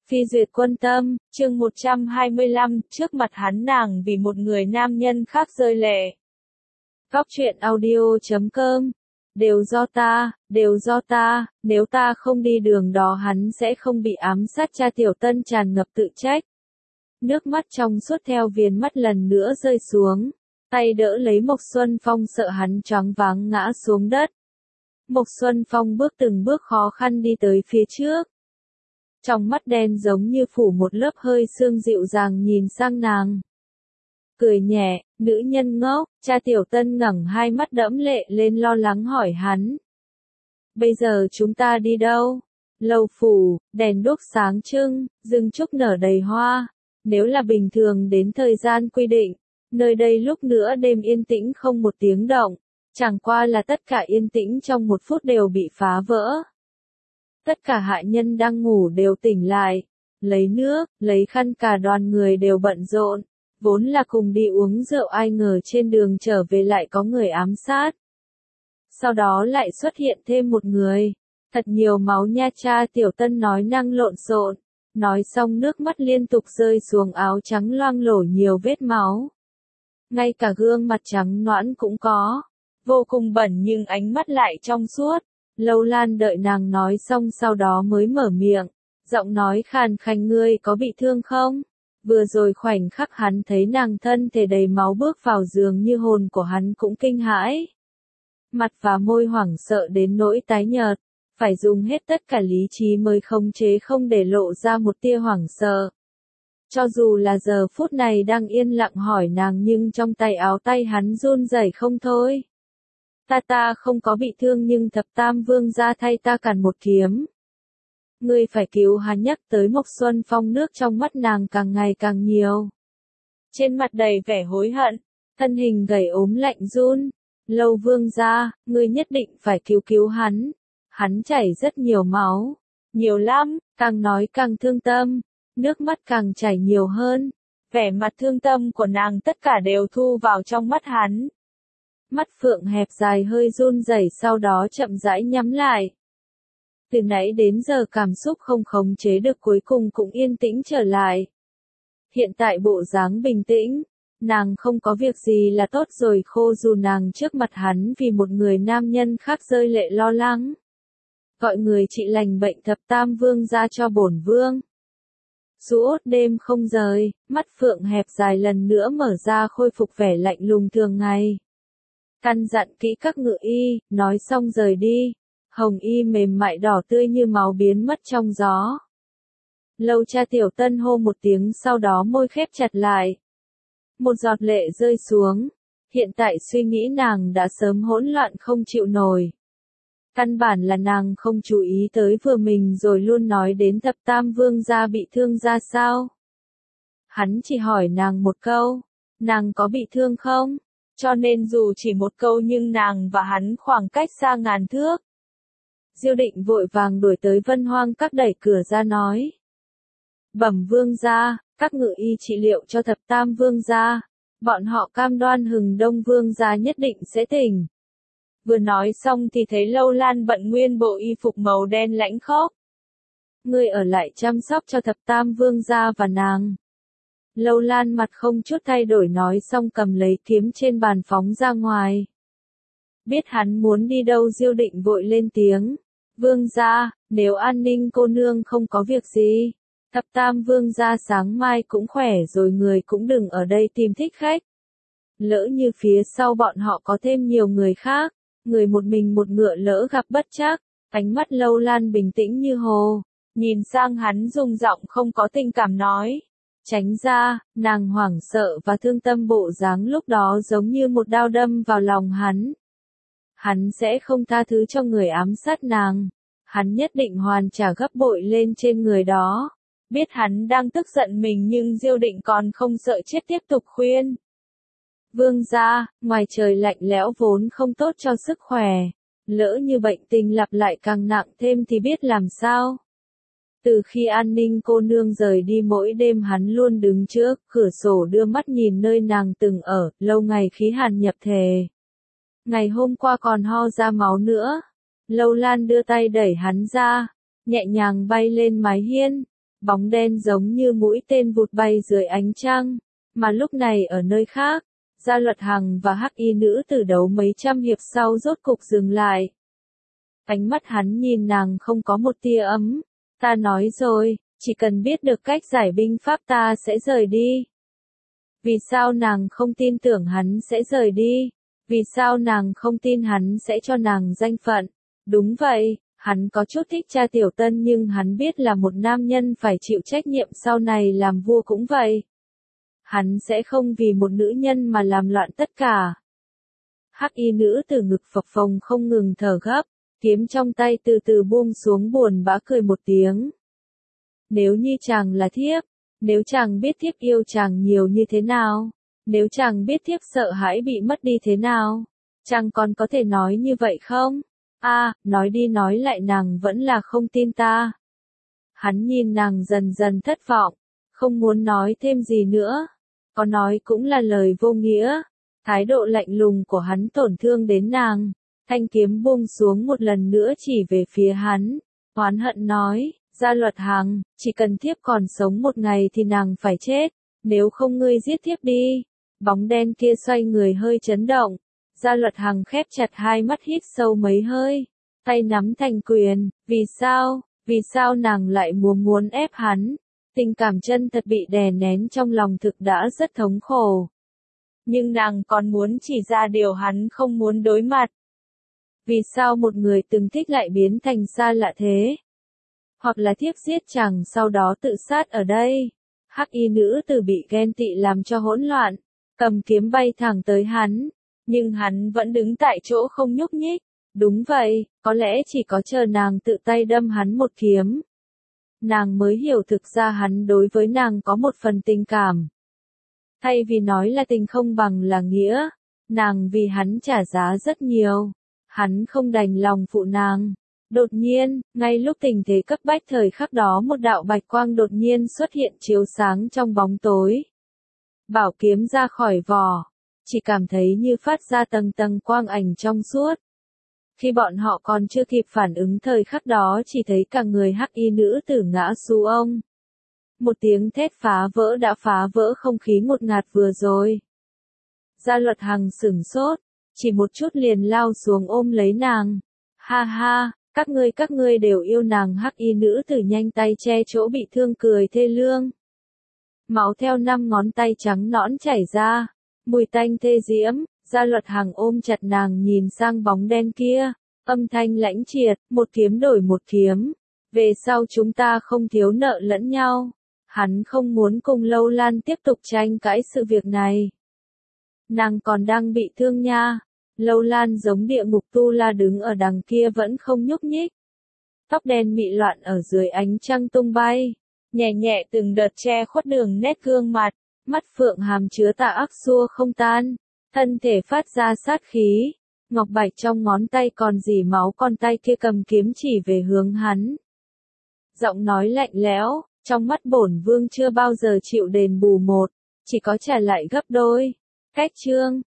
Phi duyệt quân tâm, chương 125, trước mặt hắn nàng vì một người nam nhân khác rơi lệ. Góc truyện audio.com. Đều do ta, nếu ta không đi đường đó hắn sẽ không bị ám sát. Cha Tiểu Tân tràn ngập tự trách. Nước mắt trong suốt theo viền mắt lần nữa rơi xuống. Tay đỡ lấy Mộc Xuân Phong sợ hắn choáng váng ngã xuống đất. Mộc Xuân Phong bước từng bước khó khăn đi tới phía trước. Trong mắt đen giống như phủ một lớp hơi sương dịu dàng nhìn sang nàng. Cười nhẹ, nữ nhân ngốc. Cha Tiểu Tân ngẩng hai mắt đẫm lệ lên lo lắng hỏi hắn. Bây giờ chúng ta đi đâu? Lầu phủ, đèn đuốc sáng trưng, rừng trúc nở đầy hoa. Nếu là bình thường đến thời gian quy định, nơi đây lúc nữa đêm yên tĩnh không một tiếng động. Chẳng qua là tất cả yên tĩnh trong một phút đều bị phá vỡ. Tất cả hạ nhân đang ngủ đều tỉnh lại, lấy nước, lấy khăn, cả đoàn người đều bận rộn, vốn là cùng đi uống rượu ai ngờ trên đường trở về lại có người ám sát. Sau đó lại xuất hiện thêm một người, thật nhiều máu nha. Cha Tiểu Tân nói năng lộn xộn, nói xong nước mắt liên tục rơi xuống áo trắng loang lổ nhiều vết máu. Ngay cả gương mặt trắng nõn cũng có, vô cùng bẩn nhưng ánh mắt lại trong suốt. Lâu Lan đợi nàng nói xong sau đó mới mở miệng, giọng nói khàn khàn, ngươi có bị thương không? Vừa rồi khoảnh khắc hắn thấy nàng thân thể đầy máu bước vào giường như hồn của hắn cũng kinh hãi. Mặt và môi hoảng sợ đến nỗi tái nhợt, phải dùng hết tất cả lý trí mới khống chế không để lộ ra một tia hoảng sợ. Cho dù là giờ phút này đang yên lặng hỏi nàng nhưng trong tay áo tay hắn run rẩy không thôi. Ta không có bị thương nhưng Thập Tam Vương gia thay ta cản một kiếm. Ngươi phải cứu hắn. Nhắc tới Mộc Xuân Phong nước trong mắt nàng càng ngày càng nhiều. Trên mặt đầy vẻ hối hận, thân hình gầy ốm lạnh run. Lâu Vương gia, ngươi nhất định phải cứu hắn. Hắn chảy rất nhiều máu. Nhiều lắm, càng nói càng thương tâm. Nước mắt càng chảy nhiều hơn. Vẻ mặt thương tâm của nàng tất cả đều thu vào trong mắt hắn. Mắt phượng hẹp dài hơi run rẩy sau đó chậm rãi nhắm lại. Từ nãy đến giờ cảm xúc không khống chế được cuối cùng cũng yên tĩnh trở lại. Hiện tại bộ dáng bình tĩnh, nàng không có việc gì là tốt rồi. Khô dù nàng trước mặt hắn vì một người nam nhân khác rơi lệ lo lắng. Gọi người trị lành bệnh Thập Tam Vương ra cho bổn vương. Rũ đêm không rời, mắt phượng hẹp dài lần nữa mở ra khôi phục vẻ lạnh lùng thường ngày. Căn dặn kỹ các ngự y, nói xong rời đi. Hồng y mềm mại đỏ tươi như máu biến mất trong gió. Lâu Cha Tiểu Tân hô một tiếng sau đó môi khép chặt lại. Một giọt lệ rơi xuống. Hiện tại suy nghĩ nàng đã sớm hỗn loạn không chịu nổi. Căn bản là nàng không chú ý tới vừa mình rồi luôn nói đến Thập Tam Vương gia bị thương ra sao. Hắn chỉ hỏi nàng một câu, nàng có bị thương không? Cho nên dù chỉ một câu nhưng nàng và hắn khoảng cách xa ngàn thước. Diêu Định vội vàng đuổi tới Vân Hoang Các đẩy cửa ra nói. Bẩm Vương gia, các ngự y trị liệu cho Thập Tam Vương gia. Bọn họ cam đoan Hừng Đông Vương gia nhất định sẽ tỉnh. Vừa nói xong thì thấy Lâu Lan bận nguyên bộ y phục màu đen lãnh khốc. Ngươi ở lại chăm sóc cho Thập Tam Vương gia và nàng. Lâu Lan mặt không chút thay đổi nói xong cầm lấy kiếm trên bàn phóng ra ngoài. Biết hắn muốn đi đâu Diêu Định vội lên tiếng. Vương gia, nếu An Ninh cô nương không có việc gì, Thập Tam Vương gia sáng mai cũng khỏe rồi, người cũng đừng ở đây tìm thích khách. Lỡ như phía sau bọn họ có thêm nhiều người khác, người một mình một ngựa lỡ gặp bất trắc. Ánh mắt Lâu Lan bình tĩnh như hồ, nhìn sang hắn dùng giọng không có tình cảm nói. Tránh ra, nàng hoảng sợ và thương tâm, bộ dáng lúc đó giống như một đao đâm vào lòng hắn. Hắn sẽ không tha thứ cho người ám sát nàng. Hắn nhất định hoàn trả gấp bội lên trên người đó. Biết hắn đang tức giận mình nhưng Diêu Định còn không sợ chết tiếp tục khuyên. Vương gia, ngoài trời lạnh lẽo vốn không tốt cho sức khỏe. Lỡ như bệnh tình lặp lại càng nặng thêm thì biết làm sao. Từ khi An Ninh cô nương rời đi mỗi đêm hắn luôn đứng trước cửa sổ đưa mắt nhìn nơi nàng từng ở, lâu ngày khí hàn nhập thể. Ngày hôm qua còn ho ra máu nữa. Lâu Lan đưa tay đẩy hắn ra, nhẹ nhàng bay lên mái hiên. Bóng đen giống như mũi tên vụt bay dưới ánh trăng, mà lúc này ở nơi khác, Gia Luật Hằng và Hắc Y nữ tử đấu mấy trăm hiệp sau rốt cục dừng lại. Ánh mắt hắn nhìn nàng không có một tia ấm, ta nói rồi, chỉ cần biết được cách giải binh pháp ta sẽ rời đi. Vì sao nàng không tin tưởng hắn sẽ rời đi? Vì sao nàng không tin hắn sẽ cho nàng danh phận? Đúng vậy, hắn có chút thích cha Tiểu Tân nhưng hắn biết là một nam nhân phải chịu trách nhiệm sau này làm vua cũng vậy. Hắn sẽ không vì một nữ nhân mà làm loạn tất cả. Hắc Y nữ từ ngực phập phồng không ngừng thở gấp, kiếm trong tay từ từ buông xuống buồn bã cười một tiếng. Nếu như chàng là thiếp, nếu chàng biết thiếp yêu chàng nhiều như thế nào, nếu chàng biết thiếp sợ hãi bị mất đi thế nào, chàng còn có thể nói như vậy không? Nói đi nói lại nàng vẫn là không tin ta. Hắn nhìn nàng dần dần thất vọng, không muốn nói thêm gì nữa, có nói cũng là lời vô nghĩa. Thái độ lạnh lùng của hắn tổn thương đến nàng, thanh kiếm buông xuống một lần nữa chỉ về phía hắn, oán hận nói, Gia Luật Hằng, chỉ cần thiếp còn sống một ngày thì nàng phải chết, nếu không ngươi giết thiếp đi. Bóng đen kia xoay người hơi chấn động, Gia Luật Hằng khép chặt hai mắt hít sâu mấy hơi, tay nắm thành quyền, vì sao nàng lại muốn ép hắn, tình cảm chân thật bị đè nén trong lòng thực đã rất thống khổ. Nhưng nàng còn muốn chỉ ra điều hắn không muốn đối mặt. Vì sao một người từng thích lại biến thành xa lạ thế? Hoặc là thiếp giết chàng sau đó tự sát ở đây. Hắc Y nữ tử bị ghen tị làm cho hỗn loạn, cầm kiếm bay thẳng tới hắn, nhưng hắn vẫn đứng tại chỗ không nhúc nhích. Đúng vậy, có lẽ chỉ có chờ nàng tự tay đâm hắn một kiếm, nàng mới hiểu thực ra hắn đối với nàng có một phần tình cảm. Thay vì nói là tình không bằng là nghĩa, nàng vì hắn trả giá rất nhiều, hắn không đành lòng phụ nàng. Đột nhiên, ngay lúc tình thế cấp bách thời khắc đó một đạo bạch quang đột nhiên xuất hiện chiếu sáng trong bóng tối. Bảo kiếm ra khỏi vỏ, chỉ cảm thấy như phát ra tầng tầng quang ảnh trong suốt. Khi bọn họ còn chưa kịp phản ứng thời khắc đó chỉ thấy cả người Hắc Y nữ tử ngã xuống ông. Một tiếng thét phá vỡ đã phá vỡ không khí ngột ngạt vừa rồi. Gia Luật Hằng sửng sốt, chỉ một chút liền lao xuống ôm lấy nàng. Ha ha, các ngươi đều yêu nàng. Hắc Y nữ tử nhanh tay che chỗ bị thương cười thê lương. Máu theo 5 ngón tay trắng nõn chảy ra, mùi tanh thê diễm. Gia Luật Hằng ôm chặt nàng nhìn sang bóng đen kia, âm thanh lãnh triệt, một kiếm đổi một kiếm. Về sau chúng ta không thiếu nợ lẫn nhau. Hắn không muốn cùng Lâu Lan tiếp tục tranh cãi sự việc này. Nàng còn đang bị thương nha. Lâu Lan giống địa ngục tu la đứng ở đằng kia vẫn không nhúc nhích. Tóc đen mị loạn ở dưới ánh trăng tung bay, nhẹ nhẹ từng đợt che khuất đường nét gương mặt, mắt phượng hàm chứa tà ác xua không tan, thân thể phát ra sát khí, ngọc bạch trong ngón tay còn rỉ máu, con tay kia cầm kiếm chỉ về hướng hắn. Giọng nói lạnh lẽo, trong mắt bổn vương chưa bao giờ chịu đền bù một, chỉ có trả lại gấp đôi. Cách chương